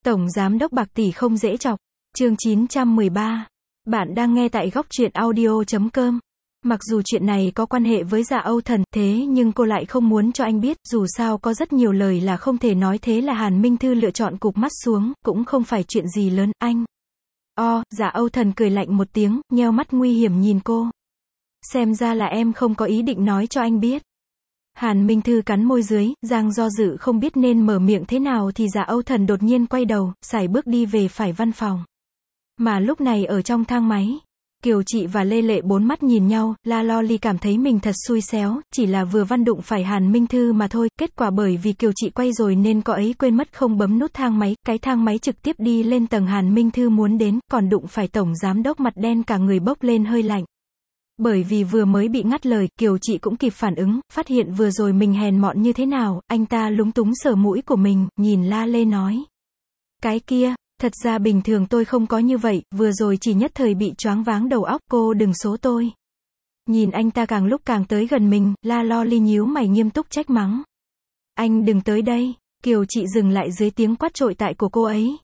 Tổng giám đốc bạc tỷ không dễ chọc. Chương 913. Bạn đang nghe tại góc truyện audio.com. Mặc dù chuyện này có quan hệ với Dạ Âu Thần, thế nhưng cô lại không muốn cho anh biết, dù sao có rất nhiều lời là không thể nói, thế là Hàn Minh Thư lựa chọn cụp mắt xuống, cũng không phải chuyện gì lớn, anh. Dạ Âu Thần cười lạnh một tiếng, nheo mắt nguy hiểm nhìn cô. Xem ra là em không có ý định nói cho anh biết. Hàn Minh Thư cắn môi dưới, đang do dự không biết nên mở miệng thế nào thì Dạ Âu Thần đột nhiên quay đầu, sải bước đi về phải văn phòng. Mà lúc này ở trong thang máy, Kiều Chị và Lê Lệ bốn mắt nhìn nhau, La Loli cảm thấy mình thật xui xéo, chỉ là vừa văn đụng phải Hàn Minh Thư mà thôi, kết quả bởi vì Kiều Chị quay rồi nên cô ấy quên mất không bấm nút thang máy, cái thang máy trực tiếp đi lên tầng Hàn Minh Thư muốn đến, còn đụng phải tổng giám đốc mặt đen cả người bốc lên hơi lạnh. Bởi vì vừa mới bị ngắt lời, Kiều Chị cũng kịp phản ứng, phát hiện vừa rồi mình hèn mọn như thế nào, anh ta lúng túng sờ mũi của mình, nhìn La Lê nói. Cái kia, thật ra bình thường tôi không có như vậy, vừa rồi chỉ nhất thời bị choáng váng đầu óc, cô đừng số tôi. Nhìn anh ta càng lúc càng tới gần mình, La Loli nhíu mày nghiêm túc trách mắng. Anh đừng tới đây, Kiều Chị dừng lại dưới tiếng quát trội tại của cô ấy.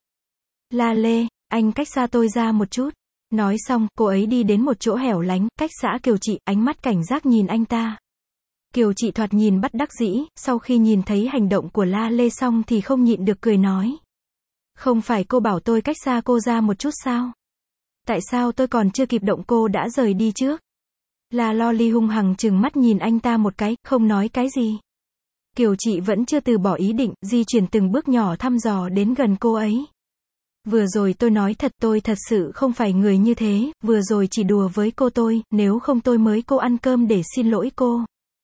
La Lê, anh cách xa tôi ra một chút. Nói xong, cô ấy đi đến một chỗ hẻo lánh, cách xa Kiều Chị, ánh mắt cảnh giác nhìn anh ta. Kiều Chị thoạt nhìn bất đắc dĩ, sau khi nhìn thấy hành động của La Lê xong thì không nhịn được cười nói. Không phải cô bảo tôi cách xa cô ra một chút sao? Tại sao tôi còn chưa kịp động cô đã rời đi trước? La Loli hung hăng trừng mắt nhìn anh ta một cái, không nói cái gì. Kiều Chị vẫn chưa từ bỏ ý định, di chuyển từng bước nhỏ thăm dò đến gần cô ấy. Vừa rồi tôi nói thật, tôi thật sự không phải người như thế, vừa rồi chỉ đùa với cô tôi, nếu không tôi mới cô ăn cơm để xin lỗi cô.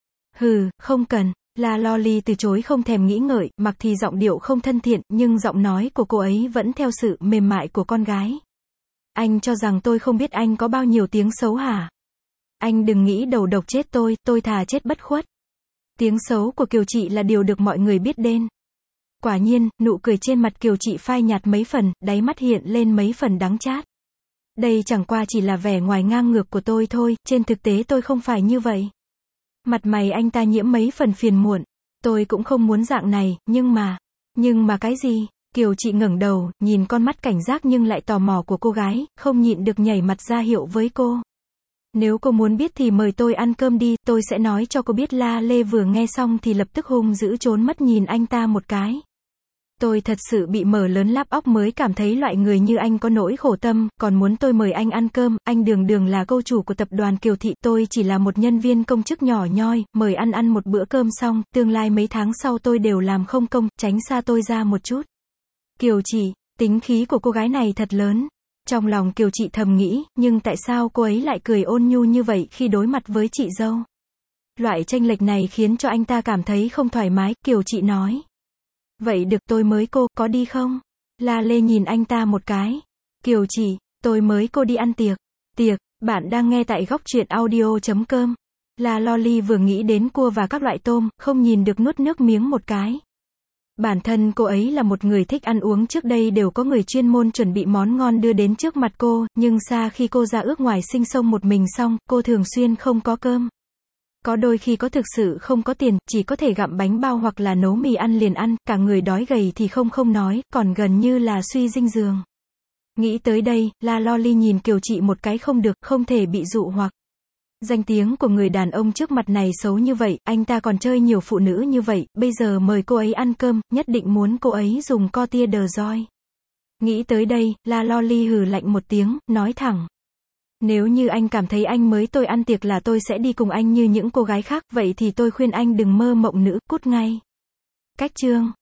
Hừ, không cần. La Loli từ chối không thèm nghĩ ngợi, mặc thì giọng điệu không thân thiện, nhưng giọng nói của cô ấy vẫn theo sự mềm mại của con gái. Anh cho rằng tôi không biết anh có bao nhiêu tiếng xấu hả? Anh đừng nghĩ đầu độc chết tôi thà chết bất khuất. Tiếng xấu của Kiều Chị là điều được mọi người biết đến. Quả nhiên, nụ cười trên mặt Kiều Chị phai nhạt mấy phần, đáy mắt hiện lên mấy phần đắng chát. Đây chẳng qua chỉ là vẻ ngoài ngang ngược của tôi thôi, trên thực tế tôi không phải như vậy. Mặt mày anh ta nhiễm mấy phần phiền muộn. Tôi cũng không muốn dạng này, nhưng mà cái gì? Kiều Chị ngẩng đầu, nhìn con mắt cảnh giác nhưng lại tò mò của cô gái, không nhịn được nhảy mặt ra hiệu với cô. Nếu cô muốn biết thì mời tôi ăn cơm đi, tôi sẽ nói cho cô biết. La Lê vừa nghe xong thì lập tức hung dữ trốn mất nhìn anh ta một cái. Tôi thật sự bị mở lớn láp óc mới cảm thấy loại người như anh có nỗi khổ tâm, còn muốn tôi mời anh ăn cơm, anh đường đường là cô chủ của tập đoàn Kiều Thị, tôi chỉ là một nhân viên công chức nhỏ nhoi, mời ăn một bữa cơm xong, tương lai mấy tháng sau tôi đều làm không công, tránh xa tôi ra một chút. Kiều Chị, tính khí của cô gái này thật lớn. Trong lòng Kiều Chị thầm nghĩ, nhưng tại sao cô ấy lại cười ôn nhu như vậy khi đối mặt với chị dâu? Loại chênh lệch này khiến cho anh ta cảm thấy không thoải mái, Kiều Chị nói. Vậy được, tôi mới cô, có đi không? La Lê nhìn anh ta một cái. Kiều Chị, tôi mới cô đi ăn tiệc. Tiệc, bạn đang nghe tại góc truyện audio.com. La Loli vừa nghĩ đến cua và các loại tôm, không nhìn được nuốt nước miếng một cái. Bản thân cô ấy là một người thích ăn uống, trước đây đều có người chuyên môn chuẩn bị món ngon đưa đến trước mặt cô, nhưng xa khi cô ra ước ngoài sinh sống một mình xong, cô thường xuyên không có cơm. Có đôi khi có thực sự không có tiền, chỉ có thể gặm bánh bao hoặc là nấu mì ăn liền ăn, cả người đói gầy thì không nói, còn gần như là suy dinh dưỡng. Nghĩ tới đây, La Loli nhìn Kiều Chị một cái không được, không thể bị dụ hoặc. Danh tiếng của người đàn ông trước mặt này xấu như vậy, anh ta còn chơi nhiều phụ nữ như vậy, bây giờ mời cô ấy ăn cơm, nhất định muốn cô ấy dùng co tia đờ roi. Nghĩ tới đây, La Loli hừ lạnh một tiếng, nói thẳng. Nếu như anh cảm thấy anh mới tôi ăn tiệc là tôi sẽ đi cùng anh như những cô gái khác, vậy thì tôi khuyên anh đừng mơ mộng nữa, cút ngay. Cách chương